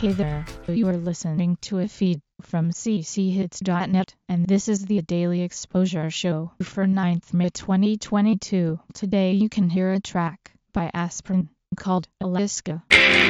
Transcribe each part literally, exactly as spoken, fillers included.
Hey there, you are listening to a feed from c c hits dot net, and this is the Daily Exposure Show for ninth May twenty twenty-two. Today you can hear a track by Aspirin called Alaska.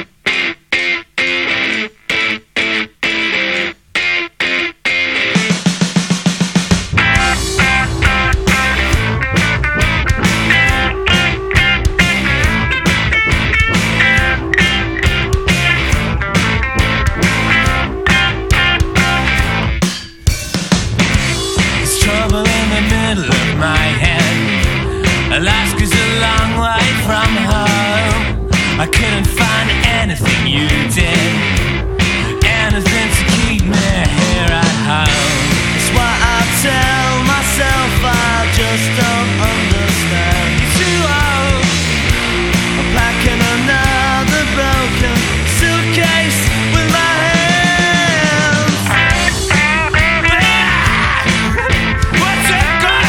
Alaska's a long way from home. I couldn't find anything you did, anything to keep me here at home. It's what I tell myself, I just don't understand. You're too old. I'm packing another broken suitcase with my hands. What's it got?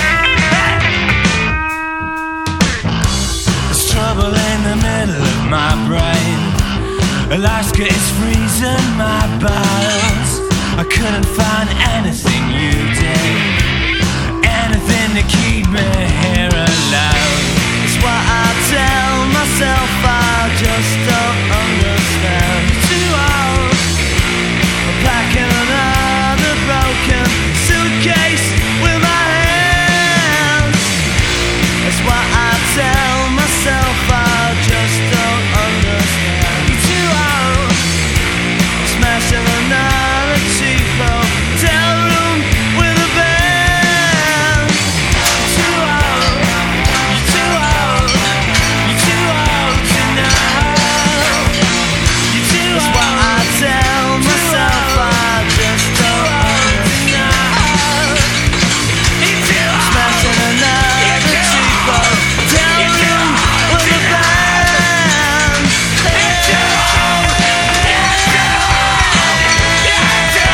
Trouble in the middle of my brain. Alaska is freezing my bones. I couldn't find anything you did, anything to keep me here alone. It's what I tell myself, I just don't understand. You're too old. I'm packing another broken suitcase with my hands. It's what I tell myself, I just don't understand. You're too old. I'm smashing another cheap hotel room with a band. You're too old. You're too old. You're too old to know. You're too old. It's what I tell myself, I just don't understand. You're too old. I'm smashing another cheap hotel room with a band. You're too old. You're too old. You're too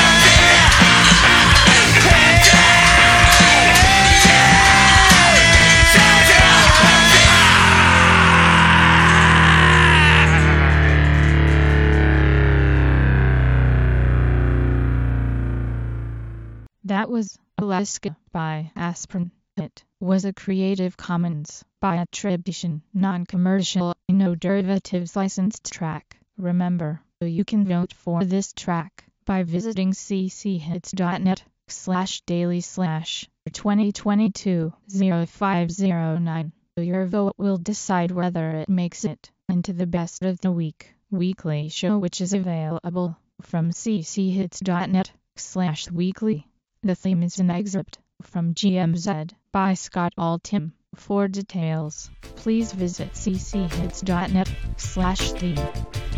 That was Alaska by Aspirin. It was a Creative Commons by attribution, non-commercial, no derivatives licensed track. Remember, you can vote for this track by visiting c c hits dot net slash daily slash twenty twenty-two oh five oh nine. Your vote will decide whether it makes it into the best of the week weekly show, which is available from c c hits dot net slash weekly. The theme is an excerpt from G M Z by Scott Altham. For details, please visit c c hits dot net slash theme.